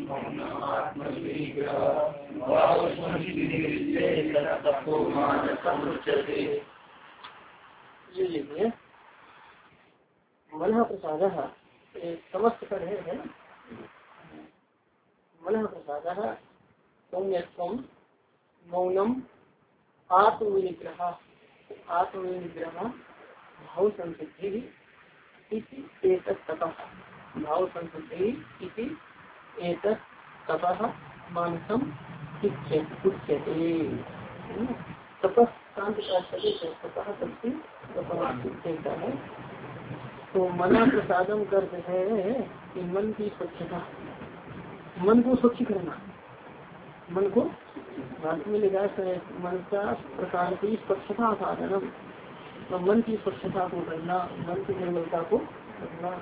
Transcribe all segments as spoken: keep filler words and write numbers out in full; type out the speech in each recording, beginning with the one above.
ये लीजिए मन प्रसाद समस्त कर है ना। मन प्रसाद सौम्यत्वम मौनम आत्मविनिग्रह आत्मविनिग्रह भाव संसिद्धि इति एतत् तपः भाव संसिद्धि इति एतत् तपः मानसम उच्यते। तपः शांत तपः शक्ति तपह है। तो मना प्रसादम करते है कि मन की स्वच्छता, मन को स्वच्छ करना, मन को भारत में लिखा है मन का प्रकार की स्वच्छता साधनम, तो मन की स्वच्छता को करना, मन की निर्मलता को करना।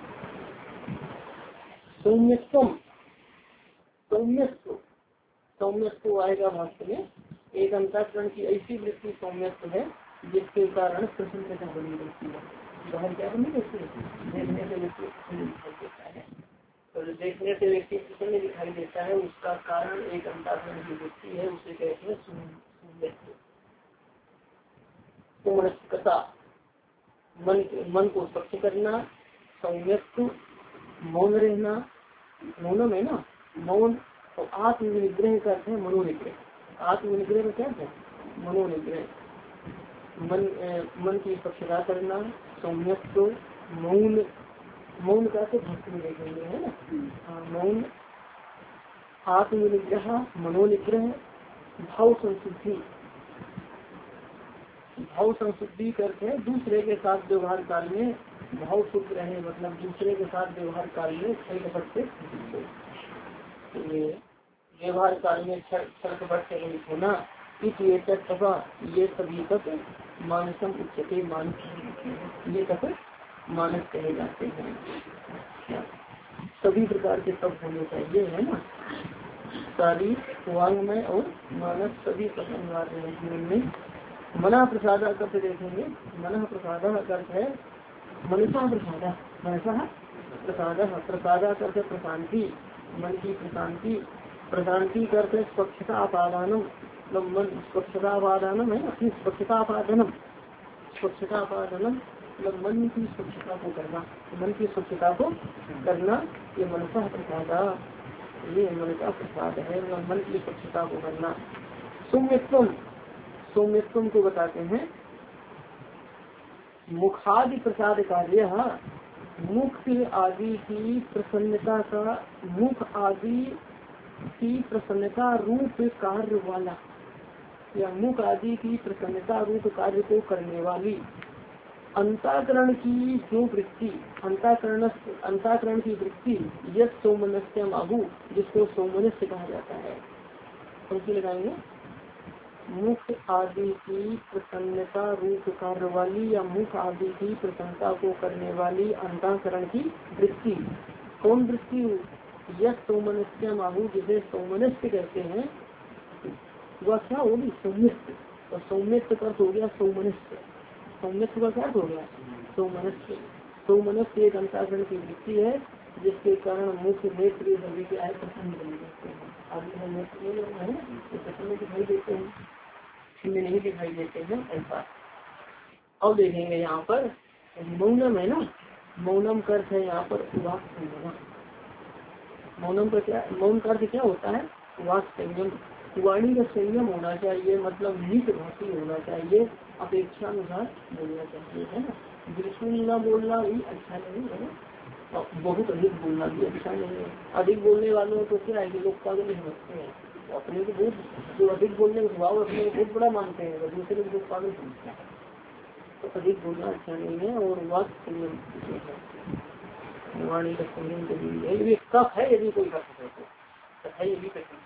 सौम्यत्वम सौम्यत्व सौम्यत्व आएगा भाष्य में। एक अंतःकरण की ऐसी वृत्ति सौम्यत्व है जिसके कारण प्रसन्नता बनी रहती है। बाहर क्या बनी रहती है? देखने से व्यक्ति प्रसन्न दिखाई देता है, तो देखने से व्यक्ति प्रसन्न दिखाई देता है, उसका कारण एक अंतःकरण की वृत्ति है, उसे कहते हैं सौम्यत्व। सौम्यता मन मन को स्वच्छ करना, सौम्यत्व मौन रहना, मौनम है ना मौन। और आत्मनिग्रह का अर्थ है मनोनिग्रह। आत्मनिग्रह का क्या है? मनोनिग्रह। मन मन की स्वच्छता करना, सौम्यत्व मौन, मौन का से भक्ति में देखेंगे है ना। मौन आत्मनिग्रह मनोनिग्रह भाव संशुद्धि। भाव संशुद्धि करके दूसरे के साथ व्यवहार काल में भाव शुद्ध रहे, मतलब दूसरे के साथ व्यवहार काल में क्षय कपट से व्यवहार काल में क्षय कपट से रहित होना। इसलिए तथा ये सभी तक मानसम उच्चते, मानस ये तक मानस कहे जाते हैं। सभी प्रकार के तप होने चाहिए है ना, सारी वांग में और मानस सभी तक अनिवार्य है जीवन में। मना प्रसाद अर्थ देखेंगे। मन प्रसाद अर्थ है मनसा प्रसाद, मनसा प्रसाद प्रसाद अर्थ प्रशांति, मन की प्रशांति। प्रशांति करते स्वच्छता अपादानम, मतलब मन स्वच्छता अपादानम है अपनी स्वच्छता अपादनम, स्वच्छता अपादनम मतलब मन की स्वच्छता को करना, मन की स्वच्छता को करना ये मनसा प्रसाद, ये मन का प्रसाद है, मतलब मन की स्वच्छता को करना। सौम्यत्व सौम्यत्व को बताते हैं मुखादि प्रसाद कार्य, मुख आदि की प्रसन्नता का, मुख आदि की प्रसन्नता रूप कार्य वाला या मुख आदि की प्रसन्नता रूप कार्य को करने वाली अंतःकरण की जो वृत्ति, अंतःकरण अंतःकरण की वृत्ति यह सौमनस्य माहू, जिसको सौमनस्य कहा जाता है। उनकी लगाएंगे मुख आदि की प्रसन्नता रूप कार्य वाली या मुख आदि की प्रसन्नता को करने वाली अंतःकरण की वृत्ति। कौन वृत्ति? यह सौमनस्य माहू, जिसे सौमनस्य कहते हैं, वह क्या होगी? सौम्यत्व। और सौम्यत्व का हो गया सौमनस्य। सौम्यत्व का क्या हो गया? सौमनस्य। सौमनस्य एक अंतःकरण की वृत्ति है जिसके कारण मुख नेत्र सभी के आय प्रसन्न बन जाते हैं। आदि हम नेत्र है तो प्रसन्न दिखाई देते हैं, छिन्न नहीं दिखाई देते हैं ऐसा। अब देखेंगे यहाँ पर मौनम है ना, मौनम का अर्थ है यहाँ पर वाक संयम। मौनम का क्या, मौन का अर्थ क्या होता है? वाक संयम। वाणी का संयम होना चाहिए, मतलब नीत भाषी होना चाहिए, अपेक्षा अनुसार बोलना चाहिए है ना। बिल्कुल न बोलना भी अच्छा नहीं है ना, बहुत अधिक बोलना भी अच्छा नहीं है। अधिक बोलने वालों को क्या है कि लोग पागल समझते हैं, अपने को बहुत, जो अधिक बोलने का स्वभाव अपने को बहुत बड़ा मानते हैं, तो दूसरे को बहुत पागल समझते हैं। तो अधिक बोलना अच्छा नहीं है। और वाक संयम वाणी का संयम कभी कफ है, यदि कोई कफ है तो है यदि कठिन।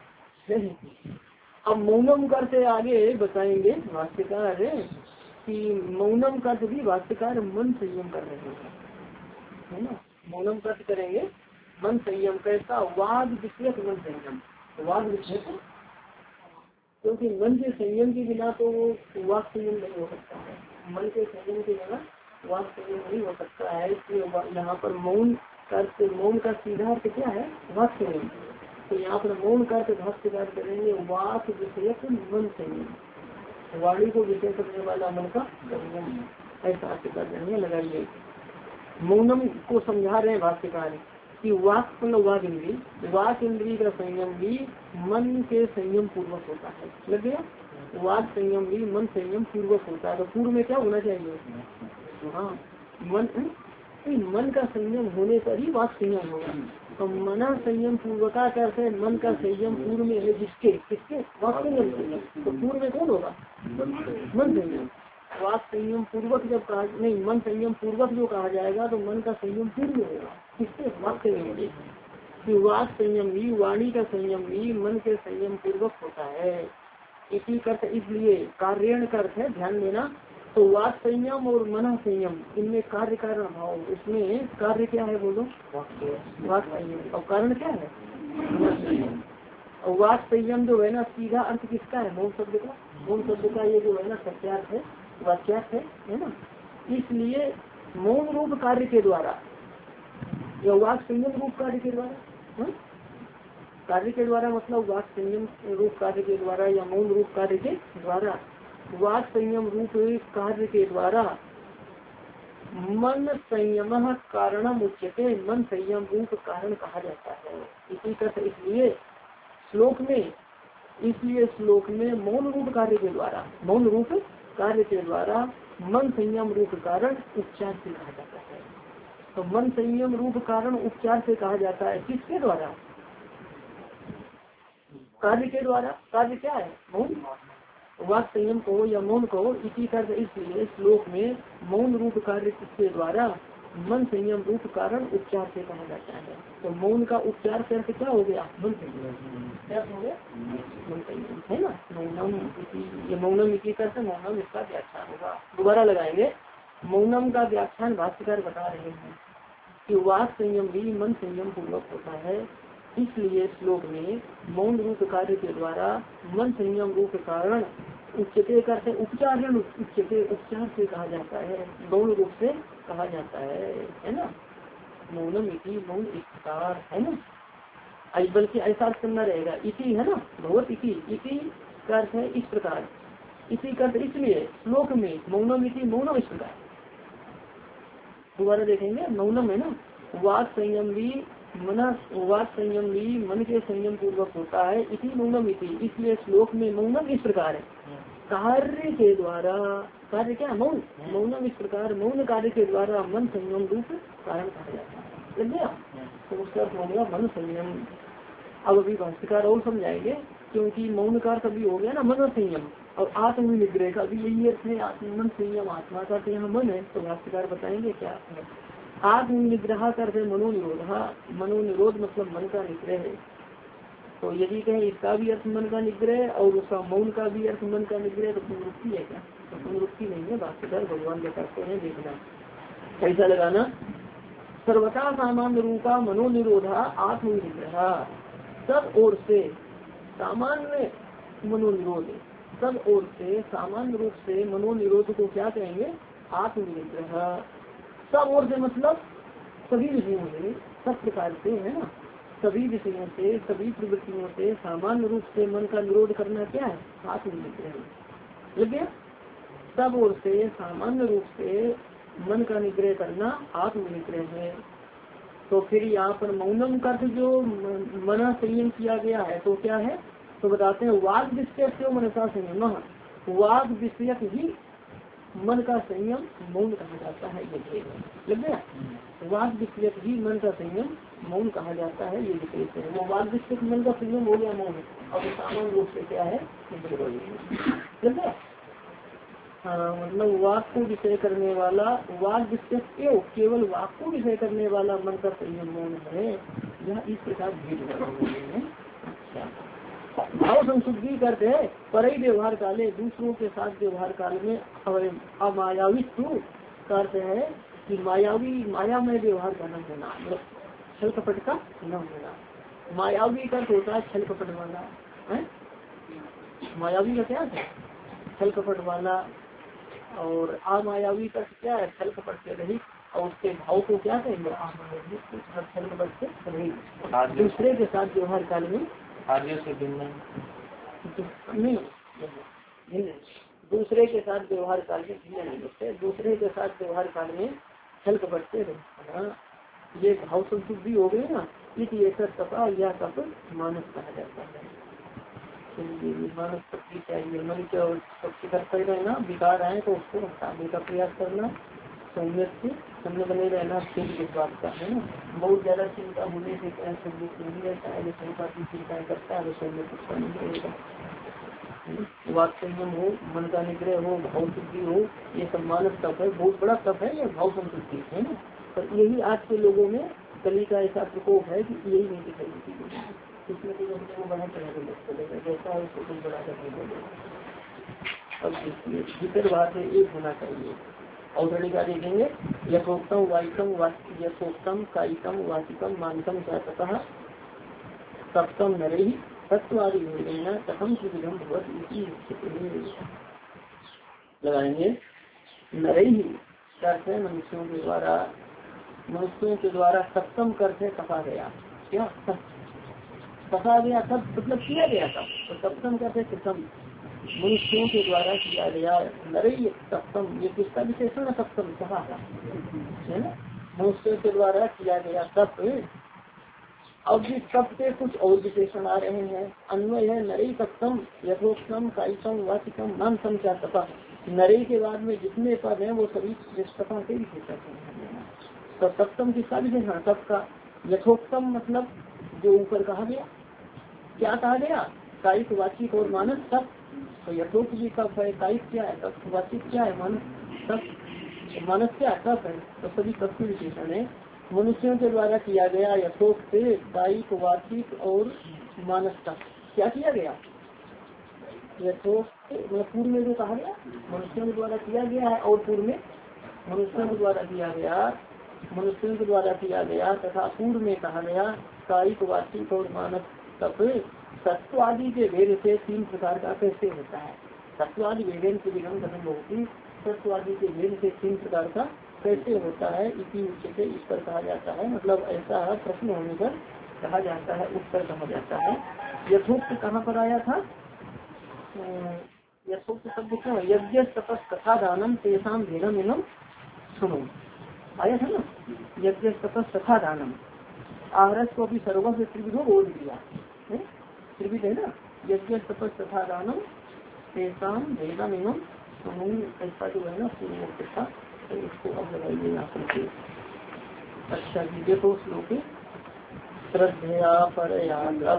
अब मौनम कर से आगे बताएंगे भाष्यकार कि मौनम का भी भाष्यकार मन संयम कर रहे हैं है ना। मौनम का करेंगे मन संयम, कैसा? वाद विषयक मन संयम, वाद विषयक, क्योंकि मन के संयम के बिना तो वाक संयम नहीं हो सकता है, मन के संयम के बिना वाक संयम नहीं हो सकता है। इसलिए यहाँ पर मौन अर्थ मौन का सीधा अर्थ क्या है? वाक संयम। तो यहाँ पर मौन का अर्थ भाष्यकार करेंगे वाक विषय मन संयम, वाणी को विषय करने वाला मन का संयम, ऐसा अर्थ कर देंगे। लगाइए मौनम को समझा रहे हैं भाष्यकार कि वाक मतलब वाक इंद्री, वाक इंद्री का संयम भी मन के संयम पूर्वक होता है। लग गया? वाक संयम भी मन संयम पूर्वक होता है। तो पूर्व में क्या होना चाहिए? हाँ मन, मन का संयम होने पर ही वाक संयम होगा। तो मना संयम पूर्वका करते हैं, मन का संयम पूर्व में है जिसके किसके वाक संयम से, तो पूर्व में कौन होगा? मन संयम। वाक संयम पूर्वक जब कहा नहीं, मन संयम पूर्वक जो कहा जाएगा तो मन का संयम पूर्व में होगा किसके? वाक संयम से। वाक संयम भी, वाणी का संयम भी मन के संयम पूर्वक होता है। इसी कर्थ इसलिए कार्य अर्थ है, ध्यान देना। तो वाक संयम और मना संयम इनमें कार्य कारण भाव, इसमें कार्य क्या है बोलो? वाक संयम। और कारण क्या है? और वाक संयम जो है ना सीधा अर्थ किसका है? मौन शब्द का। मौन शब्द का ये जो है ना सत्यार्थ है, वाक्यार्थ है, है ना। इसलिए मौन रूप कार्य के द्वारा या वाक संयम रूप कार्य के द्वारा, हा? कार्य के द्वारा मतलब वाक संयम रूप कार्य के द्वारा या मौन रूप कार्य के द्वारा, वाक संयम रूप कार्य के द्वारा मन संयम कारणम उच्यते, मन संयम रूप कारण कहा जाता है। इसी तरह इसलिए श्लोक में इसलिए श्लोक में मौन रूप कार्य के द्वारा, मौन रूप कार्य के द्वारा मन संयम रूप कारण उपचार से कहा जाता है। तो मन संयम रूप कारण उपचार से कहा जाता है किसके द्वारा? कार्य के द्वारा। कार्य क्या है? मौन। वाक संयम को या मौन को इसी तरह इसलिए श्लोक में मौन रूप कार्य के द्वारा मन संयम रूप कारण उपचार से कहा जाता है। तो मौन का उपचार करके क्या हो गया? मन संयम। क्या हो गया? मन संयम, है ना। मौनम ये मौनम इसी करते मौनम इसका व्याख्यान होगा। दोबारा लगाएंगे। मौनम का व्याख्यान भाष्यकार बता रहे हैं कि वाक संयम भी मन संयम पूर्वक होता है। इसलिए श्लोक में मौन रूप कार्य के द्वारा मन संयम रूप कारण उच्चते करते उपचार उच्चते उपचार से कहा जाता है, गौण रूप से कहा जाता है, है ना। मौनम इति मौन इस प्रकार, है ना। आई बल्कि ऐसा करना रहेगा इति, है ना। भगवत इति इति का अर्थ है इस प्रकार, इसी का इसलिए श्लोक में मौनम इति मौनम इस प्रकार। दोबारा देखेंगे मौनम है ना, वाक संयम भी मना वाक संयम भी मन के संयम पूर्वक होता है। इसी मौनम इति, इसलिए श्लोक में मौनम इस प्रकार है कार्य के द्वारा। कार्य क्या? मौन। मौनम इस प्रकार मौन कार्य के द्वारा मन संयम रूप कारण कहा जाता है। लग गया? तो उसका हो गया मन संयम। अब अभी भाष्यकार और समझाएंगे, क्योंकि मौन का कभी हो गया ना मन संयम और आत्म निग्रह का भी यही अर्थ है। मन संयम आत्मा का तो यहाँ मन है, तो भाष्यकार बताएंगे क्या है। आत्म निग्रह करते मनोनिरोध, मनोनिरोध मतलब मन का निग्रह है। तो यदि कहें इसका भी अर्थ मन का निग्रह और उसका मौन का भी अर्थ मन का निग्रह, तो पुनरुक्ति है क्या? तो पुनरुक्ति नहीं है, भाष्यकार भगवान बताते हैं। देखना कैसा लगाना। सर्वथा सामान्य रूपा मनोनिरोधा आत्मनिग्रह, सब ओर से सामान्य मनोनिरोध, सब ओर से सामान्य रूप से मनोनिरोध को क्या कहेंगे? आत्मनिग्रह। सब ओर से मतलब सभी विषयों से, सब प्रकार से, है ना। सभी विषयों से, सभी प्रवृत्तियों से सामान्य रूप से मन का निरोध करना क्या है? आत्मनिग्रह। लग गया? सब ओर से सामान्य रूप से मन का निग्रह करना आत्मनिग्रह है। तो फिर यहाँ पर मौनम का जो मना संयम किया गया है तो क्या है? तो बताते हैं वाग विषय से मनसा संयम, वाग विषयक ही मन का संयम मौन कहा जाता है। ये लग गया? वाग विषयक ही मन का संयम मौन कहा जाता है, ये विशेष है। वो वाग विषयक मन का संयम हो गया मौन, और सामान्य रूप से क्या है? लग गया? हाँ, मतलब वाक को विषय करने वाला, वाक विषयक एवं केवल वाक को विषय करने वाला मन का संयम मौन है। यह इस प्रकार भेद है। भाव संशुद्धि करते हैं पर व्यवहार काले, दूसरों के साथ व्यवहार काल में अमायावित्व करते हैं कि मायावी माया में व्यवहार का न होना, मतलब छल कपट का न होना। मायावी का होता है छल कपट वाला है। मायावी का क्या है? छल कपट वाला। और अमायावी का क्या है? छल कपट से रहित और उसके भाव को क्या कहेंगे? दूसरे के साथ व्यवहार काल में आर्य से भिन्न नहीं, दूसरे के साथ व्यवहार काल में भिन्न नहीं होते, दूसरे के साथ व्यवहार काल में छल कपटते रहे, ये भाव संशुद्धि हो गई ना, इसलिए तपा या तप मानस कहा जाता है। मानस शक्ति चाहिए, मन के और शक्ति करते रहना, विकार आए तो उसको हटाने का प्रयास करना, संयत से सम्य बने रहना, सिद्ध विश्वास का है ना। बहुत ज्यादा चिंता होने से क्या संयत नहीं रहता है, जो शंका की चिंताएं करता है वो संयत उसका नहीं रहेगा। वाक संयम हो, मन का निग्रह हो, भाव शुद्धि हो, ये सब मानस तप है, बहुत बड़ा तप है ये भाव संतुष्टि है ना। पर यही आज के लोगों में कली का ऐसा प्रकोप है कि यही नहीं दिखाई देती, इसमें तो अपने को बड़ा तरह से चलेगा, जैसा है उसको कुछ बड़ा करके बोलेगा। अब इसलिए भीतर बात है एक होना चाहिए। और तरीका देखेंगे, यथोक्तम वायिकम यथोक्तम कायिकम वाचिकम मानकम चाहता सप्तम नरे तत्वादि भोजन कथम की विधम लगाएंगे। नरे ही करते मनुष्यों के द्वारा, मनुष्यों के द्वारा सप्तम करते कहा गया, क्या कहा गया तब मतलब किया गया था, तो सप्तम करते कृतम मनुष्यों के द्वारा किया गया। नरे सप्तम, ये किसका विशेषण है? सप्तम कहा था है ना, मनुष्यों के द्वारा किया गया तप। अब भी तप के कुछ और विशेषण आ रहे हैं। अन्वय है नरे सप्तम यथोक्तम कायिकम वाचिकम मानसम क्या तपा। नरे के बाद में जितने पद हैं वो सभी तपा के विशेषण हैं। तो सप्तम किसका विशेषण? तप का। यथोक्तम मतलब जो ऊपर कहा गया, क्या कहा गया? कायिक वाचिक और मानस तप। तो यथोक्त भी तप है, कायिक क्या है? तप। वाचिक क्या है? मानस तप। मानस क्या तप है? तो सभी तप के विशेषण है। मनुष्यों के द्वारा किया गया यथोक्त कायिक वाचिक और मानस तप। क्या किया गया? यथोक्त पूर्व में जो कहा गया मनुष्यों के द्वारा किया गया है, और पूर्व में मनुष्यों के द्वारा किया गया, मनुष्यों के द्वारा किया गया तथा पूर्व में कहा गया कायिक वाचिक और मानस तप। तत्व आदि के भेद से तीन प्रकार का कैसे होता है? तत्व आदि भेदन की विघन कथन होती, तत्व आदि के भेद से तीन प्रकार का कैसे होता है, इसी विषय से इस पर कहा जाता है। मतलब ऐसा प्रश्न होने पर कहा जाता है, उत्तर कहा जाता है। यथोक्त कहाँ पर आया था? यथोक्त शब्द क्यों? यज्ञ तपस कथा दानम तेसाम भेदम इनम सुनो आया था ना। यज्ञ तपस कथा दानम, आहरस को भी सर्व से त्रिविधो बोल दिया, त्रिविध है ना, यज्ञ तपस तथा दानम तेसाम भेदम इनम सुनो। ऐसा जो है ना पूर्वोक्त था, तो इसको अब लगाइए यहाँ पर। अच्छा जी देखो श्लोक, श्रद्धया परया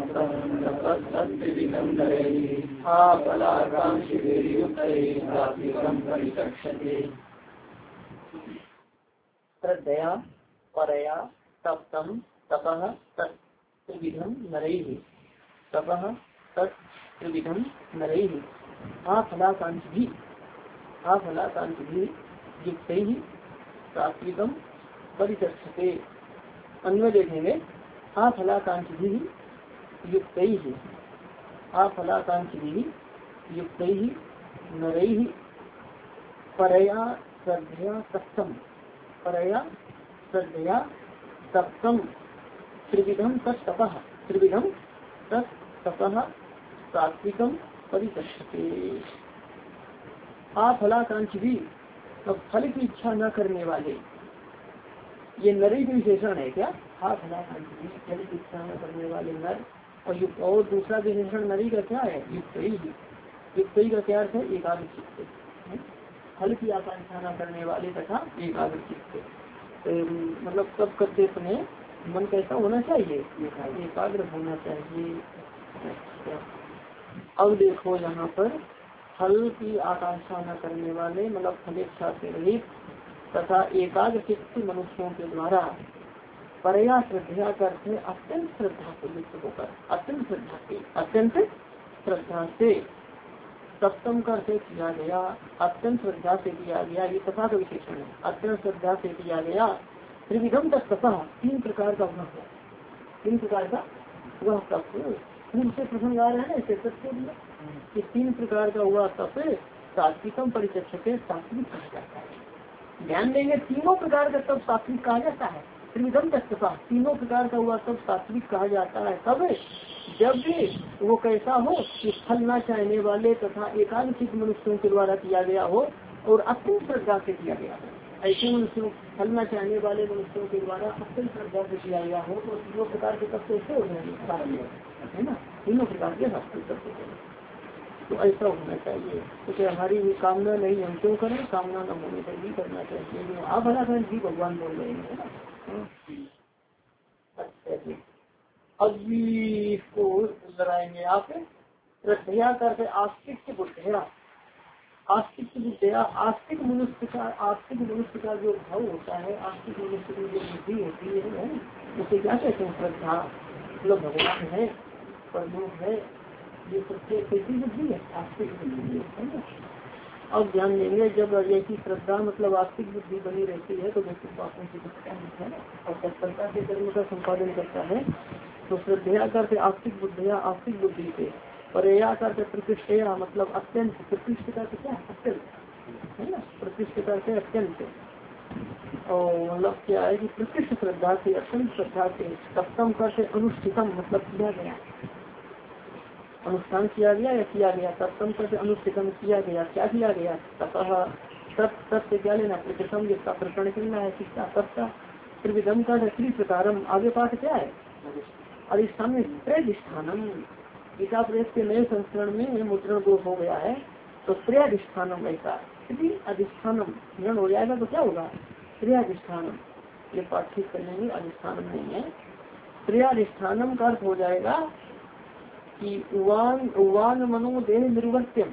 श्रद्धया परया तप्तम तपः तत्त्रिविधं नरैः तपः तत्त्रिविधं नरैः आफलाकांक्षिभिः आफलाकांक्षिभिः युक्तैः सात्विकं परिचक्षते। अन्वय देखेंगे, आफलाकांक्षिभिः युक्तैः आफलाकांक्षिभिः युक्तैः नरैः परया श्रद्धया तप्तम परया श्रद्धया तप्तम त्रिविधम तत्तपः त्रिविधम तत्तपः सात्विकम परिचक्षते। आफलाकांक्षी भी, तो फल की इच्छा न करने वाले, ये नरी भी विशेषण है क्या? आफलाकांक्षी फल की इच्छा न करने वाले नर। और युक्त, और दूसरा विशेषण नरी का क्या है? युक्त ही। युक्त ही का क्या अर्थ है? एकाग्र चित्त, फल की आकांक्षा न करने वाले तथा एकाग्र चित्त। मतलब सब करते समय मन कैसा होना चाहिए? एकाग्र होना चाहिए। अब देखो यहाँ पर फल की आकांक्षा न करने वाले मतलब फलेच्छा से रहित तथा एकाग्र चित्त मनुष्यों के द्वारा परया श्रद्धा करते अत्यंत श्रद्धा से युक्त होकर, अत्यंत श्रद्धा से अत्यंत श्रद्धा से सप्तम करते किया गया, अत्यंत श्रद्धा से किया गया, ये तथा का विशेषण है। अत्यंत श्रद्धा से किया गया त्रिविधम तत्तपः, तीन प्रकार का वह है, तीन प्रकार का वह तप से प्रसंग आ रहा है। ऐसे तत्व दिया कि तीन प्रकार का हुआ तप सात्विकम परिचक्षते, सात्विक कहा जाता है। ध्यान देंगे तीनों प्रकार का तब सात्विक कहा जाता है। त्रिविधम तत्व तीनों प्रकार का हुआ तब सात्विक कहा जाता है। कब? जब भी वो कैसा हो कि फल न चाहने वाले तथा एकांशिक मनुष्यों के द्वारा किया गया हो और अत्यंत श्रद्धा से किया गया हो। ऐसे मनुष्यों फल न चाहने वाले मनुष्यों के द्वारा अत्यंत श्रद्धा से किया गया हो तो तीनों प्रकार के तत्व ऐसे हो जाएंगे, है ना। तीनों प्रकार के सात्विक तत्व तो ऐसा होना चाहिए। क्योंकि तो हमारी भी कामना नहीं, हम क्यों करें, कामना न होने पर भी करना चाहिए। आप भला करें जी भगवान बोल रहे हैं ना। अच्छा जी, अब इसको लगाएंगे आप श्रद्धया करके आस्तिक बुद्धया। आस्तिक बुद्धया आस्तिक मनुष्य का आस्तिक मनुष्य का जो भाव होता है, आस्तिक मनुष्य की जो बुद्धि होती है उसे क्या कहते हैं? श्रद्धा। मतलब भगवान है, प्रभु है, ये सबसे कैसी बुद्धि है? आस्तिक बुद्धि है ना। अब ध्यान देंगे जब ऐसी श्रद्धा मतलब आस्तिक बुद्धि बनी रहती है तो व्यक्ति पापों से बचता है ना और तत्परता से कर्म का संपादन करता है। तो श्रद्धया करते आस्तिक बुद्धिया आस्तिक बुद्धि से, परया करते प्रतिष्ठया मतलब अत्यंत, प्रतिष्ठिता से क्या अत्यंत है ना, प्रतिष्ठिता से अत्यंत। और मतलब क्या है कि प्रतिष्ठ श्रद्धा से अत्यंत श्रद्धा से सप्तम करते अनुष्ठितम मतलब किया गया, अनुष्ठान किया गया या किया गया। सप्तम करते अनुष्ठितम किया गया, क्या किया गया? तपह तप तप से क्या लेना? प्रतिशम जिसका प्रकरण करना है किसका? तप का। त्रिविधम का त्रिप्रकारम आगे पाठ क्या है? अधिष्ठान में त्रिधिष्ठानम। गीता प्रेस के नए संस्करण में मुद्रण दोष हो गया है तो त्रिधिष्ठानम ऐसा त्रि अधिष्ठानम मुद्रण हो जाएगा तो क्या होगा? त्रिधिष्ठानम। ये पाठ ठीक कर लेंगे, अधिष्ठानम नहीं है। त्रिधिष्ठानम का अर्थ हो जाएगा कि वान वान मनोदेह निर्वर्त्यम,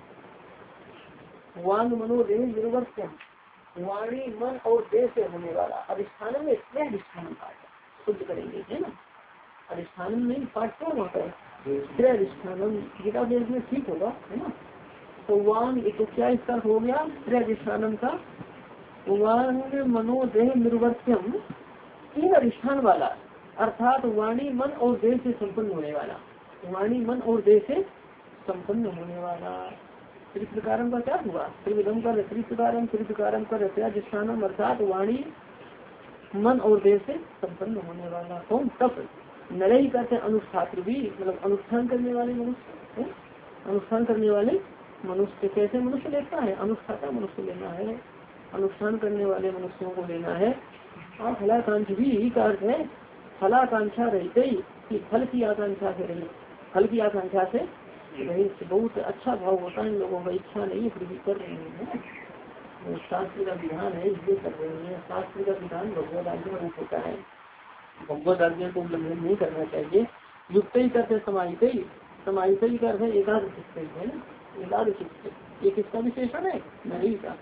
वान मनोदेह निर्वर्त्यम वाणी मन और देह से होने वाला। अधिष्ठान में त्रिधिष्ठानम पाठ शुद्ध करेंगे है ना। अधिष्ठान में पाठ क्यों होता है? त्रिधिष्ठानम गीता देश में ठीक होगा है ना। तो वान तो क्या इसका हो गया? त्रिधिष्ठानम का वान मनोदेह निर्वर्त्यम तीन अधिष्ठान वाला, अर्थात वाणी मन और देह से संपन्न होने वाला। वाणी मन और देह से संपन्न होने वाला। त्रिप्रकारम का क्या हुआ? त्रिविधम का त्रिप्रकारम त्रिप्रकारम का रत्याधिष्ठानम अर्थात वाणी मन और देह से संपन्न होने वाला। कौन? तप। नरई करते अनुष्ठात्र भी मतलब अनुष्ठान करने वाले मनुष्य, अनुष्ठान करने वाले मनुष्य। कैसे मनुष्य लेता है? अनुष्ठाता मनुष्य लेना है, अनुष्ठान करने वाले मनुष्यों को लेना है। और फलाकांक्षा भी का अर्थ है फलाकांक्षा रहते ही कि फल की आकांक्षा से रही, फल की आकांक्षा से रही। बहुत अच्छा भाव होता है इन लोगों का, इच्छा नहीं फिर भी कर रहे हैं। शास्त्र का विधान है इसलिए कर रहे हैं। शास्त्र का विधान भगवत आज्ञा रूप होता है, भगवत आज्ञा को उल्लंघन नहीं करना चाहिए। युक्त ही करते समाहित ही, समाहित ही करते एकादश है ना, एकादश ये किसका विशेषण है? नहीं का।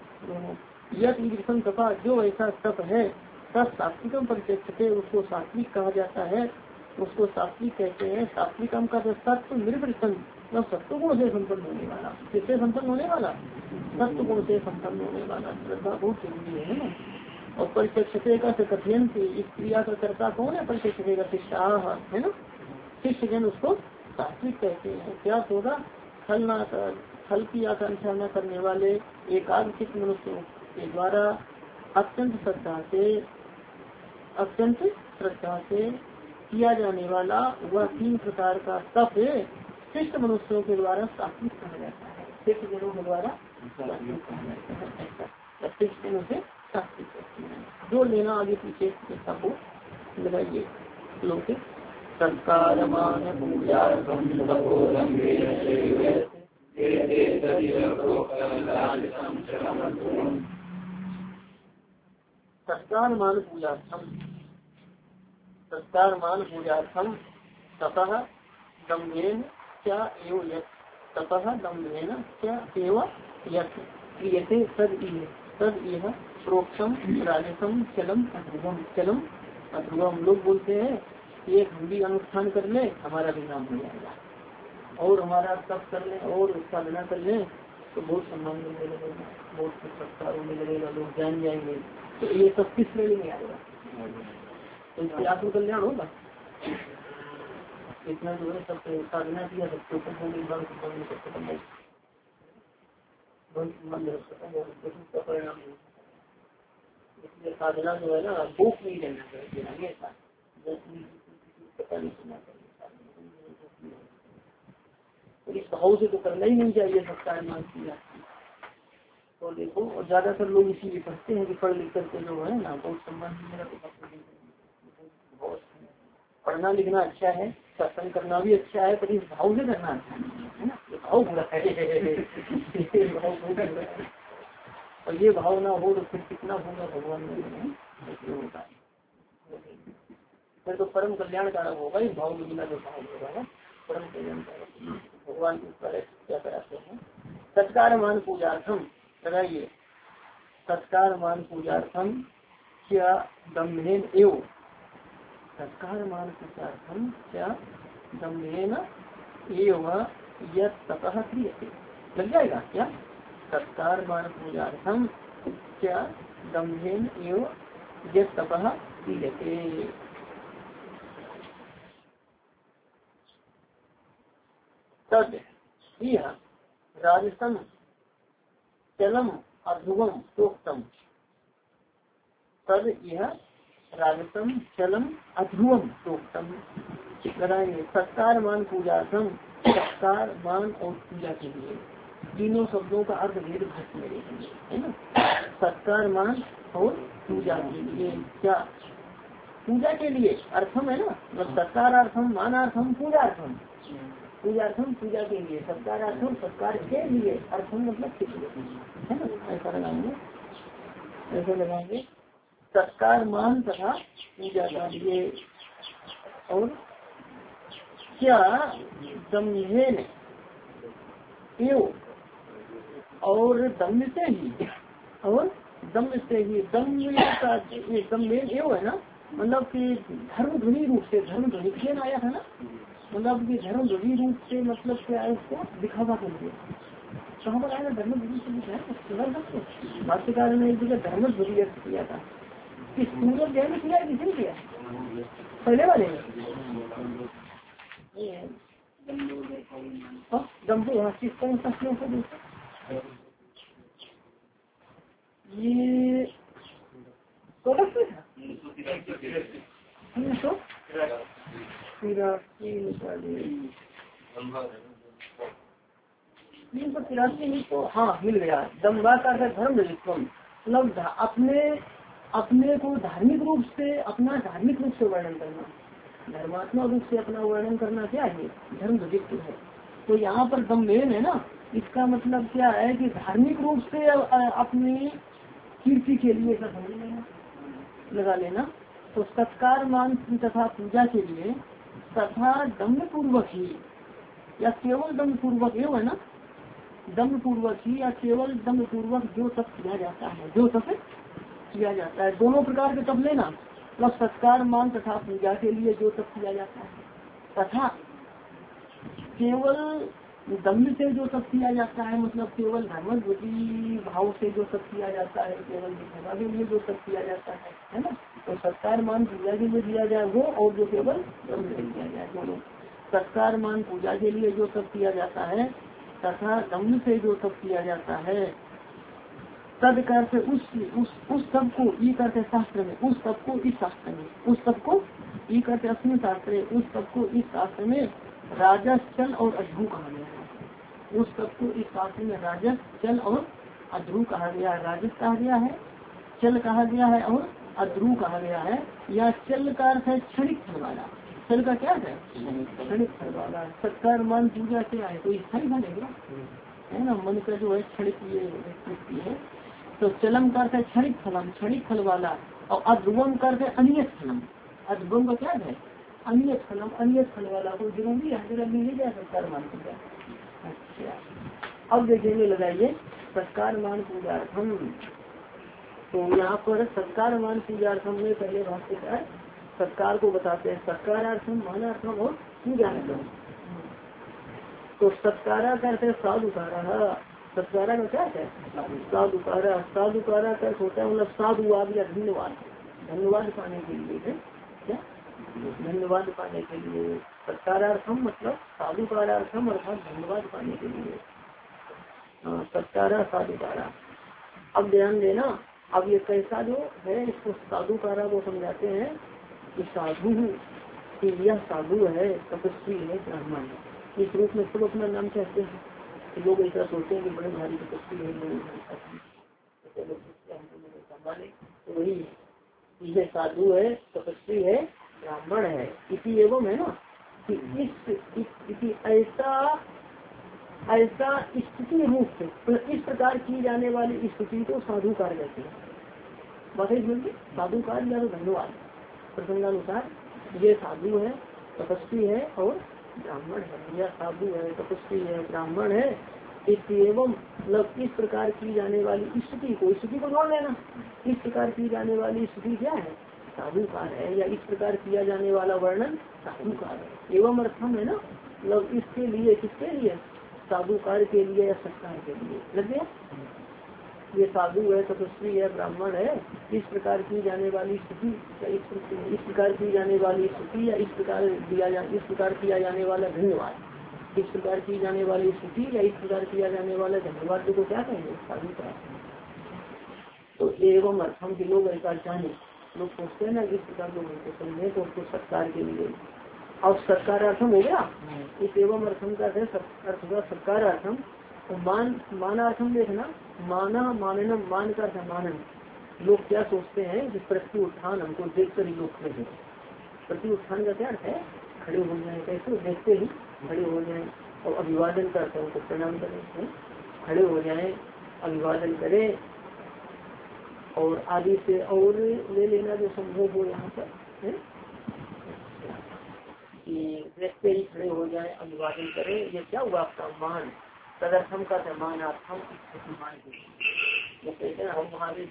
यह तपा जो ऐसा तप है तब सात्विकम परिचक्षते उसको सात्विक कहा जाता है, उसको सात्विक कहते हैं। सात्विकम का सत्व निर्वृतन मतलब सत्व गुण से संपन्न होने वाला। किससे संपन्न होने वाला? सत्व गुण से संपन्न होने वाला। श्रद्धा बहुत जरूरी है ना। और परिचक्षते का कथन इस क्रिया का कर्ता कौन है? परिचक्षते का शिष्या है ना, शिष्य जन उसको सात्विक कहते हैं। क्या होगा? फल न फल की आकांक्षा न करने वाले एकांशिक मनुष्यों के द्वारा अत्यंत श्रद्धा से अत्यंत श्रद्धा से किया जाने वाला वह तीन प्रकार का तप शिष्ट मनुष्यों के द्वारा सात्विक कहा जाता है। शिष्ट जनों के द्वारा सात्विक कहा जाता है। शिष्ट जनों से सात्विक करते हैं। जोड़ लेना आगे पीछे इसका को लगाइए लोग संस्कार मान पूजा संस्कार मान पूजार्थम संस्कार मान पूजार्थम तपः दम्भेन क्या एव यत् तपः दम्भेन क्या एव यत् क्रियते तद इह तद इह प्रोक्षम राजसम चलम अध्रुवम चलम अध्रुवम। लोग बोलते हैं एक हम भी अनुष्ठान कर ले हमारा भी नाम हो जाएगा और हमारा तप कर ले और साधना कर ले तो बहुत सम्मान मिलने लगेगा, बहुत सत्कार होने लगेगा, लोग जान जाएंगे। तो ये सब किस श्रेणी में आएगा? तो इससे आत्मकल्याण होगा। इतना जो है सब साधना किया सबको परिणाम इसलिए साधना जो है ना भूख नहीं लेना चाहिए हमेशा, पता नहीं सुना चाहिए। तो इस भाव से तो करना ही नहीं चाहिए सत्कार मान किया। तो देखो और ज्यादातर लोग इसीलिए पढ़ते हैं कि पढ़ लिख करके जो है ना बहुत सम्मान मेरा तो पढ़ना लिखना अच्छा है, सत्संग करना भी अच्छा है, पर इस भाव से करना अच्छा नहीं है ना, ये भाव बुरा है। और ये भाव ना हो तो फिर कितना होगा भगवान में होगा, फिर तो परम कल्याणकारक होगा इस भाव के बिना जो भाव होगा ना परम कल्याणकारक भगवान के ऊपर क्या कराते हैं। सत्कार मान पूजार्थम लगाइए, सत्कार मान पूजार्थम क्या दम्भेन एवं, सत्कार मान पूजार्थम क्या दम्भेन एवं यत् तपः क्रियते, लग जाएगा क्या, सत्कार मान पूजार्थम क्या दम्भेन एवं यत् तपः क्रियते। तद यह राजसम चलम अध्रुवम प्रोक्तम, तद यह राजसम चलम अध्रुवम प्रोक्तम लगाएंगे। सत्कार मान पूजार्थम, सत्कार मान और पूजा के लिए तीनों शब्दों का अर्थ भेद भक्त में देखेंगे है ना। सत्कार मान और पूजा के लिए, क्या पूजा के लिए अर्थम है ना, मतलब सत्कारार्थम मानार्थम पूजार्थम, पूजार्थम पूजा के लिए, सत्कारार्थम सत्कार के लिए, अर्थम मतलब के लिए है ना, ऐसा लगाएंगे ऐसा लगाएंगे सत्कार मान तथा पूजा के लिए। और क्या दम्भेन एवं, और दम से ही, और दम से ही, दम का दम्भेन एवं है ना, मतलब कि धर्म ध्वनि रूप से, धर्म ध्वनि आया था ना, मतलब कि धर्म ध्वनि रूप से मतलब क्या है, उसको दिखावा कर दिया। कहाँ पर आया धर्म ध्वनि से लिखा है भाष्यकार ने एक जगह धर्म ध्वनि व्यक्त किया था, किस सूरज जय में किया किसी ने किया पहले वाले दम्भे, हाँ किस कौन सा क्यों से देखा ये सोलह से था तीन सौ तिरासी निकालिए, तीन सौ तिरासी ही तो हाँ मिल गया। दम्भा का धर्म रजित्वम, मतलब अपने अपने को धार्मिक रूप से, अपना धार्मिक रूप से वर्णन करना, धर्मात्मक रूप से अपना वर्णन करना क्या है, धर्म रजित्व है। तो यहाँ पर दम्भेन है ना, इसका मतलब क्या है कि धार्मिक रूप से अपनी कीर्ति के लिए सब लगा लेना। तो सत्कार मान तथा पूजा के लिए तथा दम्भ पूर्वक ही या केवल दम्भ पूर्वक एवं है ना, दम्भ पूर्वक ही या केवल दम्भ पूर्वक जो तप किया जाता है, जो तप किया जाता है, दोनों प्रकार के तप लेना, मतलब सत्कार मान तथा पूजा के लिए जो तप किया जाता है, तथा केवल दम्भ से जो तप किया जाता है, मतलब केवल धर्मद्वती भाव से जो तप किया जाता है, केवल दिखावा के लिए जो तप किया जाता है है ना। तो सत्कार मान पूजा के लिए दिया जाए वो, और जो केवल दम्भ से किया जाए दोनों। सत्कार मान पूजा के लिए जो तप किया जाता है तथा दम्भ से जो तप किया जाता है, तद करते उस उस उस तप को ई करते शास्त्र में, उस तप को इस शास्त्र में, उस तप को ई करते अस्मिन शास्त्र, उस तप को इस शास्त्र में राजस चल और अध्रू कहा गया है। उस तप को इस शास्त्र में राजस चल और अध्रू कहा गया है। राजस कहा गया है, चल कहा गया है और अध्रू कहा गया है। या चल का अर्थ है क्षणिक फल वाला, चल का क्या है क्षणिक फल वाला। सत्कार मान पूजा से आए तो स्थायी बनेगा है ना, मन का जो है क्षणिक ये वृत्ति है। तो चलम का अर्थ है क्षणिक फलम, क्षणिक फल वाला। और अध्रुवम का अर्थ है अनियत फलम, अध्रुवम का क्या है अनियत फलम, अनियत फल वाला। कोई जरूरी है जरा मिल जाए सत्कार मान पूजा। अच्छा अब देखेंगे, लगाइए सत्कार मान पूजार्थम। तो यहाँ पर सत्कार मान पूजार्थम में पहले भाष्यकार सत्कार को बताते हैं, सत्कारार्थम मानार्थम और पूजार्थम। तो सत्कारा करते साधुकारा, सत्कारा का क्या है साधुकारा, साधुकारा का होता है मतलब साधुवाद या धन्यवाद, धन्यवाद पाने के लिए है क्या, धन्यवाद पाने के लिए। सत्कारार्थम मतलब साधुकारार्थम अर्थात धन्यवाद पाने के लिए, सत्कारा साधुकारा। अब ध्यान देना, अब ये कैसा जो है इसको साधु कारा को समझाते हैं कि साधु कि यह साधु है, तपस्वी है, ब्राह्मण है। इस रूप में सब अपना नाम कहते हैं। तो लोग ऐसा सोचते हैं कि बड़े भारी तपस्वी है, तो वही यह साधु है, तपस्वी है, ब्राह्मण है। इसी एवं है ना कि इस, इस, इस ऐसा ऐसा स्तुति रूप से तो इस प्रकार की जाने वाली स्तुति को साधुकार कहते हैं। बताइए बोलिए साधुकार या तो धन्यवाद प्रसंगानुसार ये साधु है, तपस्वी है और ब्राह्मण है। यह साधु है, तपस्वी है, ब्राह्मण है। एवं मतलब इस प्रकार की जाने वाली स्तुति को स्तुति को जोड़ लेना। इस प्रकार की जाने वाली स्तुति क्या है? साधुकार है, या इस प्रकार किया जाने वाला वर्णन साधुकार है। एवं अर्थम है ना, मतलब इसके लिए किसके लिए? साधुकार के लिए या सत्कार के लिए। लग गया? ये साधु है, तपस्वी है, ब्राह्मण है। इस प्रकार की जाने वाली स्तुति या इस प्रकार की जाने वाली स्तुति या इस प्रकार दिया जा इस प्रकार किया जाने वाला धन्यवाद, इस प्रकार की जाने वाली स्तुति या इस प्रकार किया जाने वाला धन्यवाद को क्या कहेंगे? साधुकार। तो एवं अर्थम के लोग ऐसा जाने, लोग सोचते हैं ना इस प्रकार लोग उनको समझे तो उसको सत्कार के लिए। और सत्कार अर्थम हो गया। इस एवं अर्थम का अर्थ सत्कार अर्थम। मान मानार्थम देखना, माना माननम, मान का अर्थ मानन। लोग क्या सोचते हैं कि प्रति उत्थान हमको देख कर ही लोग खड़े हैं। प्रति उत्थान का क्या अर्थ है? खड़े हो जाए, कैसे? देखते ही खड़े हो जाए। और अभिवादन करते हैं, उनको प्रणाम करें, खड़े हो जाए, अभिवादन करें और आदि से और ले लेना जो संभव हो यहाँ पर है कि देखते ही खड़े हो जाए, अभिवादन करें। ये क्या हुआ? आपका मान। तदर्थम का मानार्थम मान कहते हैं हम हमारे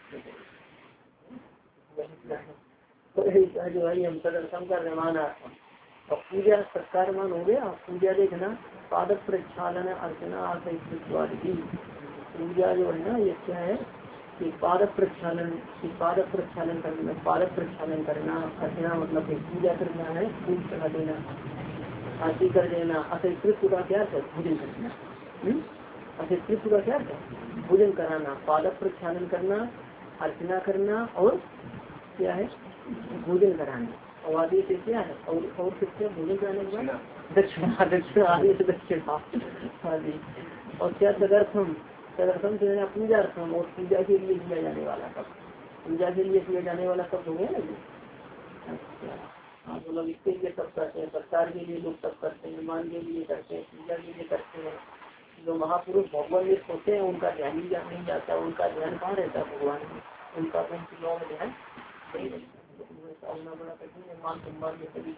जो है हम तदर्थम का मानार्थम। और पूजा सत्कार मान हो गया। पूजा देखना, पादक प्रक्षालन, अर्चना, आदि। पूजा जो है ना ये क्या है कि पादक प्रक्षालन, पादक प्रक्षालन करना, पादक प्रक्षालन करना, अर्चना मतलब पूजा करना है, फूल चढ़ा देना, आरती कर देना। अतिकृत का क्या है? भोजन करना। अतिकृत का क्या है? भोजन कराना। पादक प्रक्षालन करना, अर्चना करना और क्या है? भोजन कराना। और आदि से क्या है? और और फिर क्या? भोजन कराने के बाद दक्षिणा, दक्षिणा आदि से दक्षिणा आदि। और क्या? तदर्थम, तदर्थम से लेना पूजार्थम, और पूजा के लिए किया जाने वाला सब, पूजा के लिए किया जाने वाला सब हो गया ना ये। अच्छा हाँ, मतलब इसके लिए सब करते हैं। सत्कार के लिए लोग सब करते हैं, मान के लिए करते हैं, पूजा के लिए करते हैं। जो महापुरुष भगवान ये होते हैं उनका ध्यान ही नहीं जाता, उनका ध्यान कहाँ रहता है? भगवान में। उनका पंचलों में ध्यान सही रहता है। बड़ा कठिन है, मान सम्मान में सभी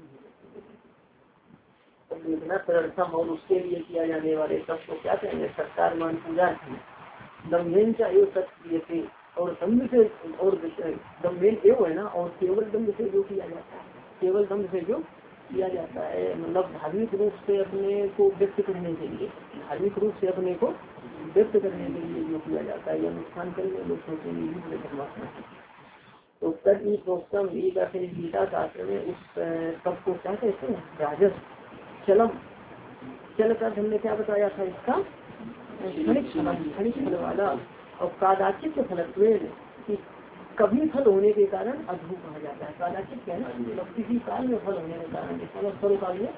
देखना तदर्थम, और उसके लिए किया जाने वाले सब को क्या कहेंगे? सत्कार, मान, पूजा। दम्भेन चाहिए सत्य थे और दम्भ से, और दम्भेन एवं है ना, और केवल दम्भ से जो किया जाता है, केवल दम्भ से जो किया जाता है मतलब धार्मिक रूप से अपने को व्यक्त करने के लिए, धार्मिक रूप से अपने को व्यक्त करने के लिए जो किया जाता है, यह अनुष्ठान करने लोग सोचेंगे परमात्मा। तो तद ई प्रोत्तम गीता शास्त्र में उस सब को क्या कहते हैं? राजस चलम। चल का हमने क्या बताया था? इसका क्षणिक फल, क्षणिक फल वाला। और कादाचित फलत्व कि कभी फल होने के कारण अद्भुत कहा जाता है। कादाचित क्या है? मतलब किसी काल में फल होने के कारण, इसका फल काल में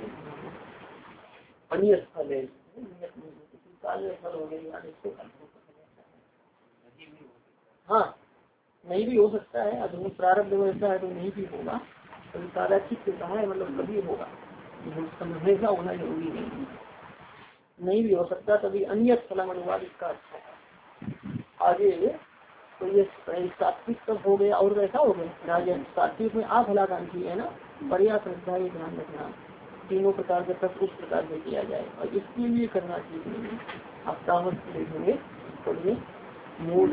अनियत फल है, किसी काल में फल होने के कारण इसको अद्भुत कहा जाता है। हाँ नहीं भी हो सकता है, अद्भुत प्रारब्ध व्यवस्था है तो नहीं भी होगा। कभी कादाचित कहा है मतलब कभी होगा, हमेशा होना जरूरी नहीं, नहीं भी हो सकता। तभी अन्यत फलम अनुवाद इसका अच्छा है। आगे तो ये सात्विक सब हो गया और वैसा हो गया राजन। सात्विक में आप फलाकांक्षी है ना, पर्या श्रद्धा ये ध्यान रखना, तीनों प्रकार के सब उस प्रकार से किया जाए और इसके लिए करना चाहिए। आप तामस देखेंगे तो ये मूड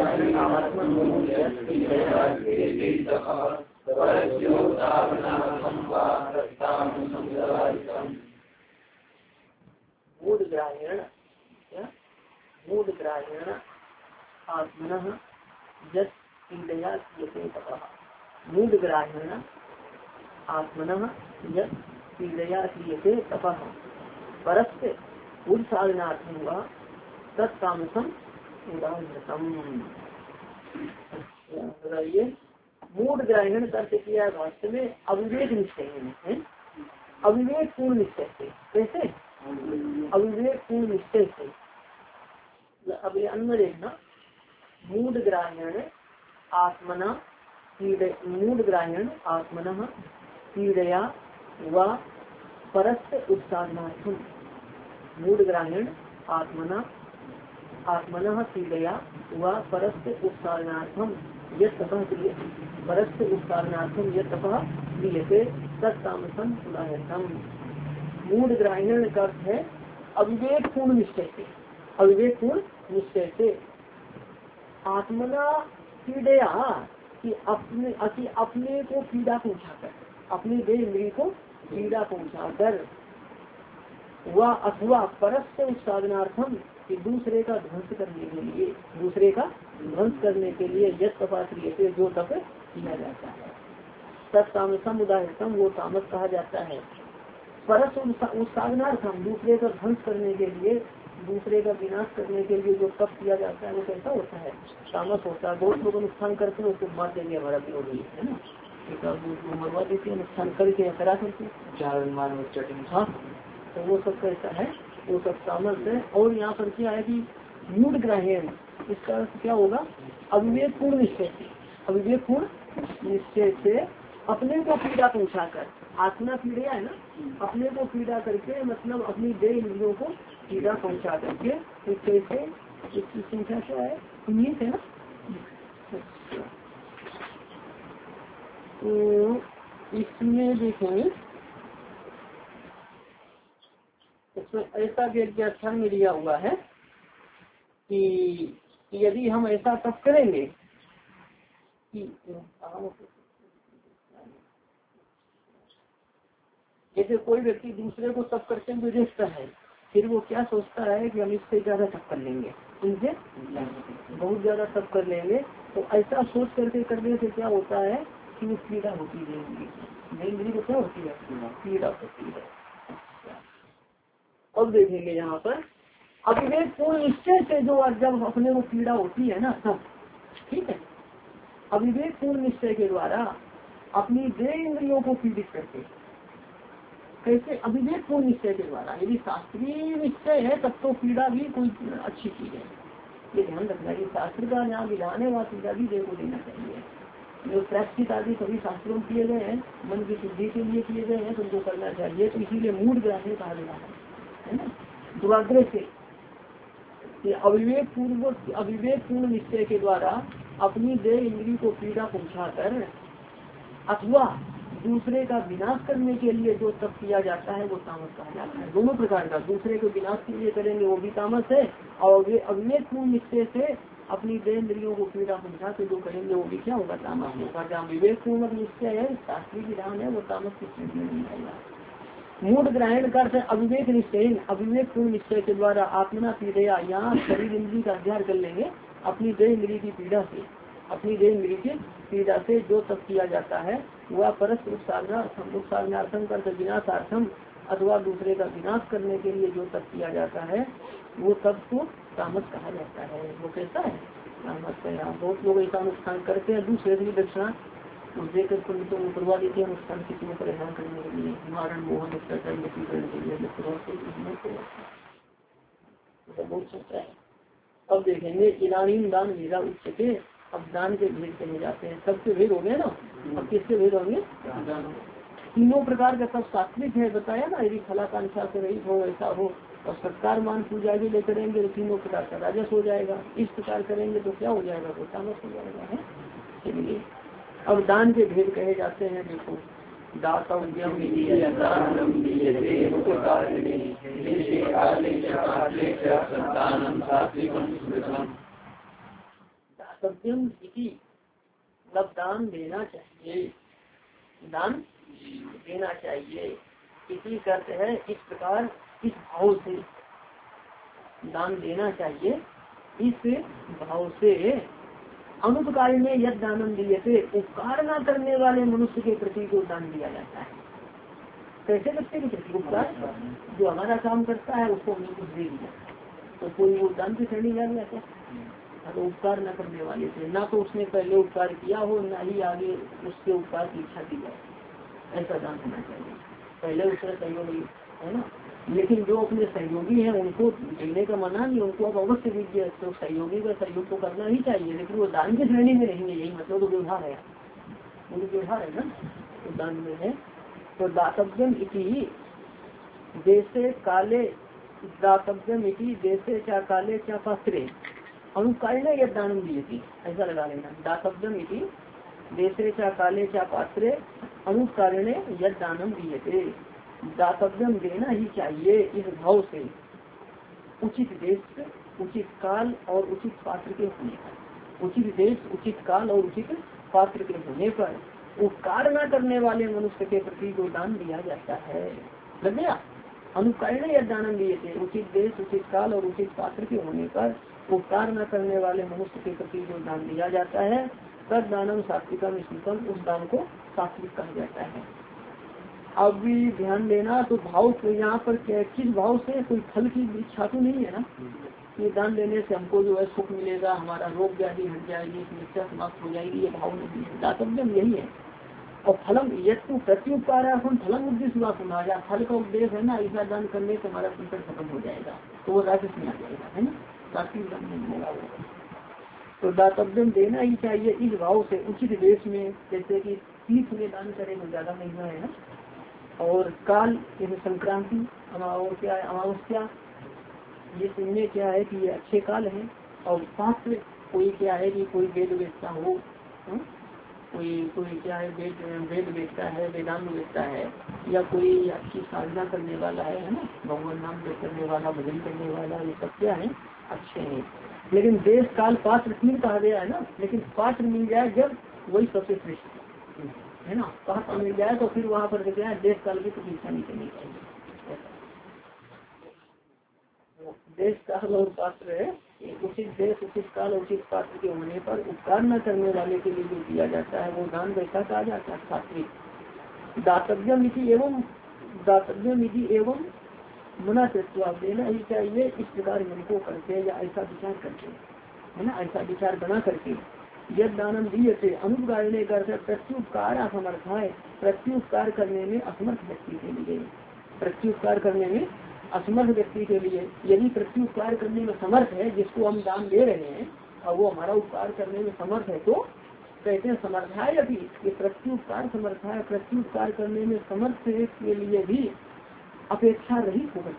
मूड ग्राह्यण, क्या मूड ग्राह्यण आत्मन जस पीड़या क्रियते तपः। मूड ग्राह्यण आत्मन जस पीड़या क्रियते तपः परस्य मूड साधनार्थम व तत्कामसम उदाहरणम। बताइए मूड ग्राह्यण करते किया भाष्य में अविवेक निश्चय है, अविवेक पूर्ण निश्चय से। कैसे? अविवेक पूर्ण निश्चय से। अब ये अन्य देखना, मूड ग्राह्यण आत्मना मूड ग्राह्यण आत्मना पीड़या व परस्य उत्साहनार्थम। मूड ग्राह्यण आत्मना आत्मना पीड़या व परस्य उत्साहनार्थम यत् तपः क्रियते, परस्य उत्साहनार्थम यत् तपः क्रियते तत्तामसम उदाहरणम। मूड ग्राह्यण का अर्थ है अविवेक पूर्ण निश्चय से, अविवेक पूर्ण निश्चय से। आत्मना पीड़या कि अपने अति अपने को पीड़ा पहुँचाकर, अपनी देह इंद्रिय को पीड़ा पहुँचाकर, वह अथवा परस्य उत्साधनार्थम कि दूसरे का ध्वंस करने के लिए, दूसरे का ध्वंस करने के लिए यद तपा क्रियते जो तप किया जाता है तत्तामसम उदाहरणम वो तामस कहा जाता है। परस्य उत्साधनार्थम दूसरे का ध्वंस करने के लिए, दूसरे का विनाश करने के लिए जो तप किया जाता है वो कैसा होता है? तामस होता है। बहुत लोग अनुष्ठान करते हैं उसको मार देंगे हमारा भी हो रही है ना, मरवा देते हैं अनुष्ठान करके करा करके हाँ, तो वो सब कैसा है? वो सब तामस है। और यहाँ पर क्या है कि मूड ग्राह्यण, इसका अर्थ क्या होगा? अविवेक पूर्ण निश्चय से, अविवेक पूर्ण निश्चय से अपने को पीड़ा पहुँचाकर, आत्मा पीड़ा है ना, अपने को पीड़ा करके मतलब अपनी देह इंद्रियों को पीड़ा पहुँचा करके। कैसे? इसकी संख्या क्या है? उन्नीस है ना। तो इसमें देखेंगे, इसमें ऐसा व्याख्यान में दिया हुआ है कि यदि हम ऐसा तप करेंगे कि जैसे कोई व्यक्ति दूसरे को तप करते हुए देखता है, फिर वो क्या सोचता है कि हम इससे ज्यादा तप कर लेंगे, इनसे बहुत ज्यादा तप कर लेंगे। तो ऐसा सोच करके करने से क्या होता है कि वो पीड़ा होती है, इंद्रिय को क्या होती है? पीड़ा होती है। अब देखेंगे यहाँ पर अविवेक पूर्ण निश्चय से जो जब अपने को पीड़ा होती है ना तब, ठीक है, अविवेक पूर्ण निश्चय के द्वारा अपनी देह इंद्रियों को पीड़ित करके। कैसे? अविवेक पूर्ण निश्चय के द्वारा। यदि शास्त्रीय निश्चय है तब तो पीड़ा भी कोई अच्छी चीज है, ये ध्यान रखना कि शास्त्र का यहाँ विधान है वहाँ पीड़ा भी देह को देना चाहिए। जो प्रायश्चित आदि सभी शास्त्रों में किए गए हैं मन की शुद्धि के लिए किए गए हैं तो उनको करना चाहिए। तो इसीलिए मूड ग्राह्य कहा गया है ना, दुराग्रह से अविवेक पूर्वक, अविवेक पूर्ण निश्चय के द्वारा अपनी देह इंद्रिय को पीड़ा पहुँचाकर अथवा दूसरे का विनाश करने के लिए जो तप किया जाता है वो तामस कहा जाता है। दोनों प्रकार का, दूसरे को विनाश के लिए करेंगे वो भी तामस है, और वे अविवेक पूर्ण निश्चय से अपनी देह इंद्रियों को पीड़ा पहुँचा के जो करेंगे वो भी क्या होगा? तामस होगा। जहाँ विवेक पूर्ण निश्चय है, शास्त्रीय विधान है, वो तामस की श्रेणी में नहीं आएगा। मूड ग्रहण कर अविवेक निश्चय, अविवेक पूर्ण निश्चय के द्वारा आत्मना पीड़या, यहाँ शरीर इंद्रिय का अध्ययन कर लेंगे, अपनी देह इंद्रिय की पीड़ा से, अपनी देह इंद्रिय की पीड़ा से जो तप किया जाता है वह परस्पर उत्साहनार्थम, उत्साहनार्थम कर विनाशार्थम अथवा दूसरे का विनाश करने के लिए जो तप किया जाता है वो तप को तामस कहा जाता है। वो कैसा है? तामस है। यहाँ बहुत लोग ऐसा अनुष्ठान करते हैं, दूसरे की दक्षिणा देकर पंडितों को करवा देते हैं अनुष्ठान किसी को परेशान करने के लिए, मारण मोहन करने के लिए बहुत सोचता है। अब देखेंगे इलानीम दान वीरा उच्चते, अब दान के भेद कहे जाते हैं। सबके भेद हो गए ना, अब किसके भेद होंगे? तीनों प्रकार का सब सात्विक है बताया ना, यदि फलाकांक्षा से रहित हो ऐसा हो, और सत्कार मान पूजा भी ले करेंगे तो तीनों प्रकार का राजस हो जाएगा, इस प्रकार करेंगे तो क्या हो जाएगा? तो तामस हो जाएगा है। चलिए अब दान के भेद कहे जाते हैं। देखो दातव्यम दातव्यम मतलब दान देना चाहिए, दान देना चाहिए। इसी करते है इस प्रकार, इस भाव से दान देना चाहिए, इस भाव से अनुपकारी में यद दानम दिए थे, उपकार न करने वाले मनुष्य के प्रति को दान दिया जाता है। कैसे व्यक्ति के प्रति उपकार? जो हमारा काम करता है उसको हमने कुछ दे दिया तो कोई वो दान की श्रेणी जा जाता है। तो उपकार न करने वाले से, ना तो उसने पहले उपकार किया हो, ना ही आगे उसके उपकार की इच्छा की जाए, ऐसा दान होना चाहिए। पहले उसका सहयोग है ना, लेकिन जो अपने सहयोगी हैं उनको देने का मना नहीं, उनको अब अवश्य दीजिए, तो सहयोगी का सहयोग तो करना ही चाहिए, लेकिन वो दान की श्रेणी में रहेंगे, यही मतलब तो व्यवहार है, वो व्यवहार है ना, तो दान में है। तो दातव्यम इति देशे काले, दातव्यम इति देशे क्या काले क्या पात्रे अनुकारिणे यद दानम दीयते, ऐसा लगा लेना। दातव्यम इति देशे क्या काले क्या पात्रे अनुकारिणे यद दानम दीयते, दातव्यम देना ही चाहिए इस भाव से, उचित देश उचित काल और उचित पात्र के होने पर, उचित देश उचित काल और उचित पात्र के होने पर उपकार न करने वाले मनुष्य के प्रति जो दान दिया जाता है, लग गया। अनुकरण या दान दिए थे, उचित देश उचित काल और उचित पात्र के होने पर उपकार न करने वाले मनुष्य के प्रति जो दान दिया जाता है, तद दानम सात्विकम स्मृतम, उस दान को सात्विक कहा जाता है। अब भी ध्यान देना, तो भाव तो यहाँ पर किस भाव से, कोई फल की इच्छा तो नहीं है ना, ये दान देने से हमको जो है सुख मिलेगा, हमारा रोग व्याधि हट जाएगी, समस्या समाप्त हो जाएगी, ये भाव नहीं है। दातव्यम यही है। और फलम यू प्रत्युपकार हम फलम उद्देश्य हुआ सुना जा, फल का उपदेश है ना, ऐसा दान करने से हमारा संकट खत्म हो जाएगा, तो वो राक्षस में आ जाएगा, है ना, सात्विक दान नहीं होगा वो। तो दातव्यम देना ही चाहिए इस भाव से, उचित देश में, जैसे कि तीर्थ में दान करें तो ज्यादा महिमा है ना, और काल जैसे संक्रांति और क्या है अमावस्या, ये सुनने क्या है कि ये अच्छे काल है। और पात्र कोई क्या है कि कोई वेद वेदता हो, हा? कोई कोई क्या है वेद वेद वेदता है, वेदांत वेदता है, या कोई अच्छी साधना करने वाला है, है ना, भगवान नाम जप करने वाला, भजन करने वाला, ये सब क्या है अच्छे हैं। लेकिन देश काल पात्र तीन कहा गया है ना, लेकिन पात्र मिल जाए जब वही सबसे श्रेष्ठ है ना, पात्र मिल जाए तो फिर वहाँ पर क्या है देश काल की प्रतीक्षा नहीं करनी चाहिए। देश काल और पात्र है, उचित देश उचित काल उचित पात्र के होने पर उपकार न करने वाले के लिए जो दिया जाता है वो दान वैसा कहा जाता है सात्विक। दातव्यम इति एवं दातव्यम इति एवं मना तत्व देना ही चाहिए इस प्रकार मन को करके, या ऐसा विचार करके, है ना, ऐसा विचार बना करके। यद दानम दिए थे अनुपकारणे कर प्रत्युपकार असमर्थ है, प्रत्युपकार करने में असमर्थ व्यक्ति के लिए, प्रत्युपकार करने में असमर्थ व्यक्ति के लिए, यदि प्रत्युपकार करने में समर्थ है, जिसको हम दान दे रहे हैं और वो हमारा उपकार करने में समर्थ है, तो कहते हैं समर्थाय अभी, ये प्रत्युपकार समर्थाय, प्रत्युपकार करने में समर्थ के लिए भी अपेक्षा रहित होकर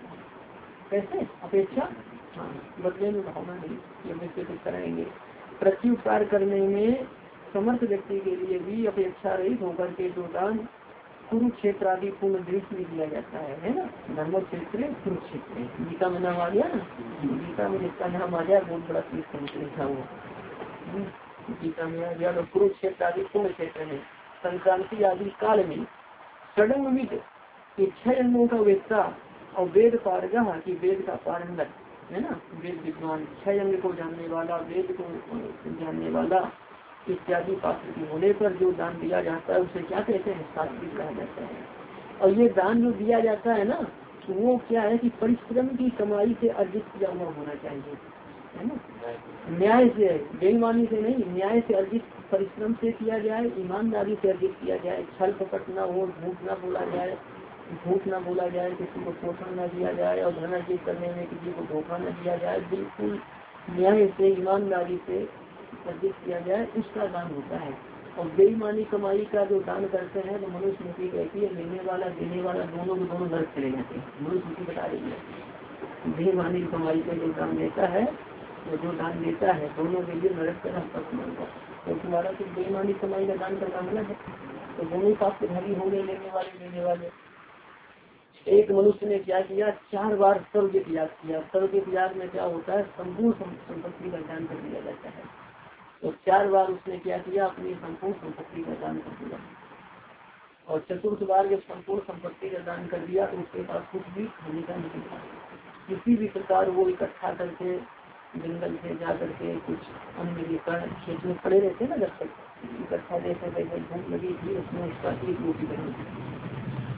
कैसे अपेक्षा, हाँ बदले में भावना नहीं, ये विस्तृत कराएंगे। प्रत्युपकार करने में समर्थ व्यक्ति के लिए भी अपेक्षा रहित होकर के जो दान कुरुक्षेत्र आदि पूर्ण दृष्टि में दिया जाता है, है ना, धर्म क्षेत्र कुरुक्षेत्र, गीता में नाम आ गया ना, गीता में जिसका नाम आ गया बहुत बड़ा तीर्थ लिखा हुआ गीता में आ गया, तो कुरुक्षेत्र आदि पूर्ण क्षेत्र में संक्रांति आदि काल में सडंग विद छह अंगों का वेदता और वेद पारगा की वेद का पारंगत, है ना, वेद विद्वान, छह अंग को जानने वाला, वेद को जानने वाला इत्यादि पात्र के होने पर जो दान दिया जाता है उसे क्या कहते हैं सात्विक कहा जाता है। और ये दान जो दिया जाता है ना, वो क्या है कि परिश्रम की कमाई से अर्जित किया हुआ होना चाहिए, है ना, न्याय से, बेईमानी से नहीं, न्याय से अर्जित परिश्रम से किया जाए, ईमानदारी से अर्जित किया जाए, छल कपट न हो, झूठ न बोला जाए, झूठ न बोला जाए, किसी को शोषण न दिया जाए, और धन अर्जित करने में किसी को धोखा न दिया जाए, बिल्कुल न्याय से ईमानदारी से अर्जित किया जाए, उसका दान होता है। और बेईमानी कमाई का जो दान करते हैं तो मनुस्मृति कहती है लेने वाला देने वाला दोनों के दोनों नरक चले जाते हैं, मनुस्मृति बता रही है। बेईमानी कमाई का जो दान देता है, वो जो दान देता है दोनों के लिए नरक का रास्ता खुलेगा। तो तुम्हारा तो बेईमानी कमाई का दान करना अलग है, तो दोनों पाप धारी होंगे, लेने वाले देने वाले। एक मनुष्य ने क्या किया, चार बार स्वर्ग त्याग किया। स्वर्ग त्याग में क्या होता है, संपूर्ण संपत्ति का दान कर दिया जाता है। तो चार बार उसने क्या किया, अपनी संपूर्ण संपत्ति का दान कर दिया। और चतुर्थ बार जब संपूर्ण संपत्ति का दान कर दिया तो उसके पास कुछ भी खाने का नहीं था। किसी भी प्रकार वो इकट्ठा करके जंगल से जा करके कुछ अन्न लेकर खेत में पड़े रहते ना, जब तक इकट्ठा जैसे जैसे भूख लगी थी उसमें उसका एक रोटी बनी,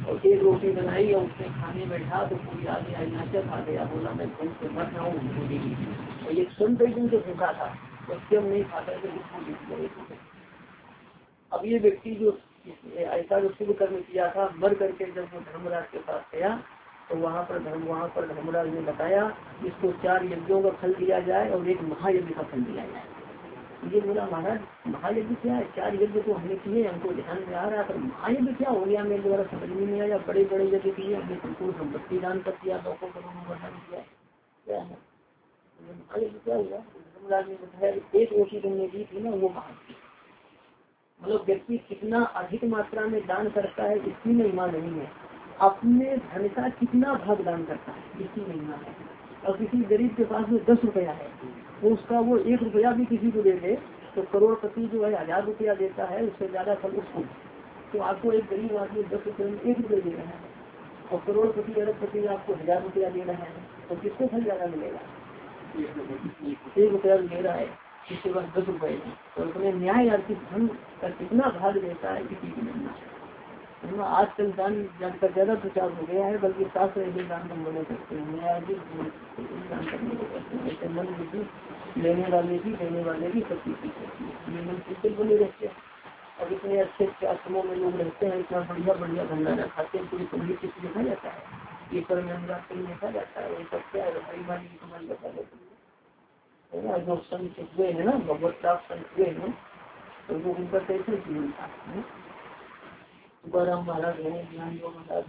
और एक रोटी बनाई और उसने खाने बैठा तो कोई आ गया, नाचक आ गया, बोला मैं भूख से मर रहा हूँ। और ये सुन कई दिन से भूखा था, तो स्वयं नहीं खाता था। अब ये व्यक्ति जो ऐसा जो शुभ कर्म किया था, मर करके जब वो धर्मराज के पास गया तो वहाँ पर धर्म वहाँ पर धर्मराज ने बताया इसको चार यज्ञों का फल दिया जाए और एक महायज्ञ का फल दिया जाए। ये बोला महाराज महायज्ञ क्या है, चार यज्ञ तो हमने किए, हमको ध्यान में आ रहा था, महायज्ञ क्या हो गया मेरे द्वारा समझ में नहीं आया। बड़े बड़े यज्ञ किए, हमने संपूर्ण संपत्ति दान कर दिया, लोगों को वर्धन किया, क्या है महायज्ञ क्या हुआ। धर्मराज ने बताया एक रोटी तुमने दी थी ना वो महायज्ञ। मतलब व्यक्ति कितना अधिक मात्रा में दान करता है इसकी महिमा नहीं है, अपने धन का कितना भाग दान करता है इसकी महिमा है। और किसी गरीब के पास में दस रुपया है तो उसका वो एक रुपया भी किसी को दे दे तो करोड़पति जो है हजार रुपया देता है, उससे ज्यादा फल उसको। तो आपको एक गरीब आदमी दस रुपये में एक रुपये दे रहा है और करोड़पति अरबपति आपको हजार रुपया दे रहा है, तो किसको फल ज्यादा मिलेगा। एक रुपया दे रहा है इसके बाद दस रुपए है, तो अपने न्याय अर्थित धन का कितना भाग देता है किसी की नहीं। आजकल दान का ज्यादा प्रचार हो गया है, बल्कि शास्त्र ऐसे दान हम बने सकते हैं, न्याय दान करने को करते हैं। ऐसे मन बुद्धि लेने वाले भी देने वाले भी सब चीज बने रहते हैं। अब इतने अच्छे अच्छे आश्रमों में लोग रहते हैं, इतना बढ़िया बढ़िया भंडारा खाते हैं, पूरी पब्लिक किसी देखा जाता है, ये पर महंगा कहीं देखा जाता है, ये सब क्या है भाई की कमाई बता देते हैं। जो संत हुए है ना, भगवत प्राप्त संत हुए हैं, तो वो उनका कैसे जीवन था। तुकाराम महाराज है, ज्ञान जो महाराज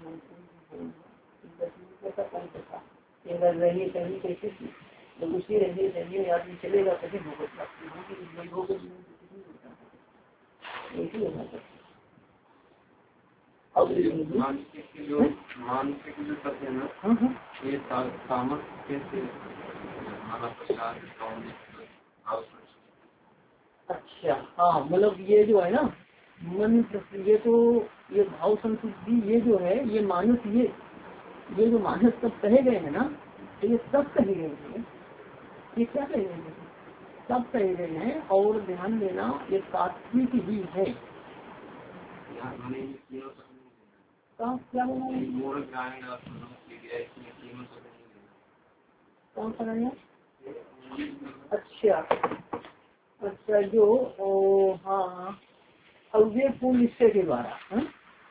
कैसा कौन था, रहिए कहीं कैसे थी, जब उसी रहिए रहिए आदमी चलेगा तभी भगवत प्राप्ति होगी, होगी ऐसी होना चाहिए। अब मानसिक जो मानसिक जो सत्य है ना, ये सामर्थ्य कैसे। अच्छा हाँ, मतलब ये जो है ना मन, ये तो ये भाव संतुष्टि ये जो है ये मानस, ये ये जो मानस सब कहे गए हैं ना, तो ये सब कहे गए हैं। ये क्या कहे गए हैं, सब कहे गए हैं। और ध्यान देना ये तात्विक ही है। क्या बोला कौन सा है। अच्छा अच्छा जो ओ, हाँ अव्यय पूर्ण निश्चय के द्वारा है?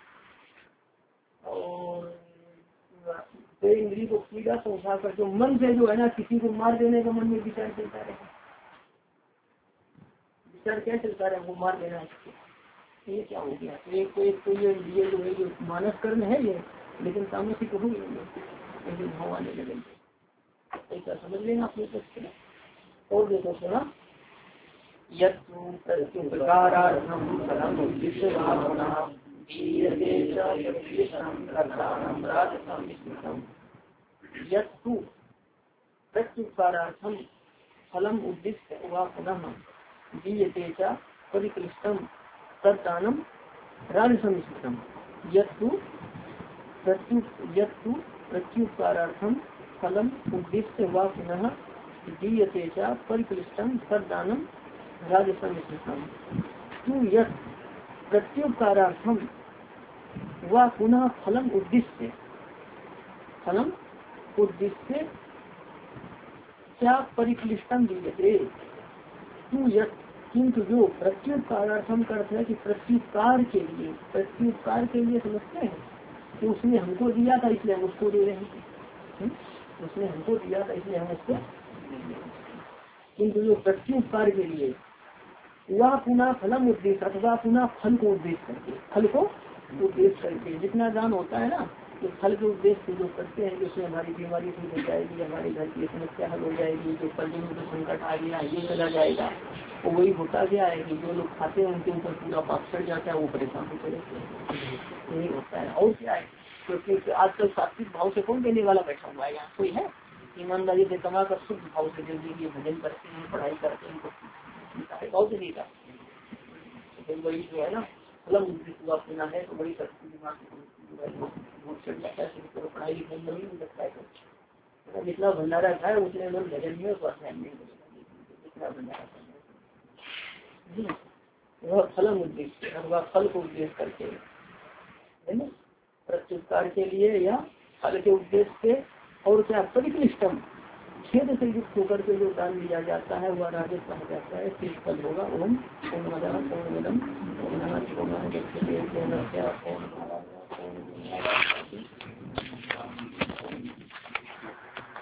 और इंद्री को पीड़ा पहुँचा कर जो मन से जो है ना किसी को मार देने का मन में विचार चलता रहे, विचार क्या चलता रहे वो मार देना है, ये क्या हो गया। तो एक तो एक तो ये ये जो है जो मानस कर्म है ये, लेकिन तामसिक हो गए भाव आने लगेंगे, ऐसा समझ लेना अपने पक्ष। और देखो सुना प्रत्युपकारार्थम फलम उद्दिश्य वा पुनः दीयते च परिकृष्टम तद्दानम राजसमिष्टम यत्तु प्रत्यु यत्तु प्रत्युपकारार्थम फलम उद्दिश्य वा पुनः दीयते च परिकृष्टम तद्दानम राजसमिष्टम। तू यत् प्रत्युपकारार्थम वा पुनः फलम उद्दिश्य फलम उद्दिश्य क्या परिक्लिष्टम दीयते। तू यत् किंतु जो प्रत्युपकारार्थम करते हैं कि प्रत्युपकार के लिए, प्रत्युपकार के लिए समझते हैं कि उसने हमको दिया था इसलिए हम उसको दे रहे हैं, उसने हमको दिया था इसलिए हम उसको, किंतु जो प्रत्युपकार के लिए वह पुनः फलम उद्देश्य अथवा पुनः फल को उद्देश्य करके, फल को उद्देश्य करके जितना दान होता है ना, तो फल के उद्देश्य से जो करते हैं, जिसमें हमारी बीमारी ठीक हो जाएगी, हमारे घर की समस्या हल हो जाएगी, जो कर्जों में संकट आ गया ये चला जाएगा। तो वही होता गया है कि जो लोग खाते हैं उनके ऊपर पूरा पाप चढ़ जाता है, वो परेशान होते रहते हैं, यही होता है। और क्या है, क्योंकि आजकल सात्विक भाव से कौन देने वाला बैठा हुआ है, यहाँ कोई है ईमानदारी से कमा कर शुद्ध भाव से दे दीजिए, भजन करते हैं, पढ़ाई करते हैं, भाव से देगा। वही जो है ना फलम हुआ पीना है तो बड़ी शक्ति दिमाग चढ़ जाता है, पढ़ाई लिखाई में नहीं लगता है। जितना भंडारा खाए उतने लोग भजन में ध्यान नहीं देगा, जितना भंडारा खाए वह फलम उद्देश्य अथवा फल को उद्देश्य करके है ना। प्रत्युत्तर के लिए या फल के उद्देश्य से। और क्या परिक्लिष्टम छेद से युक्त होकर के जो दान दिया जाता है वह राजस कहा जाता है, शीर्ष पद होगा। ओम पूर्णमदा पूर्णमिदं पूर्णः पूर्णमुदच्यते पूर्णस्य पूर्णमादाय पूर्णमेवावशिष्यते।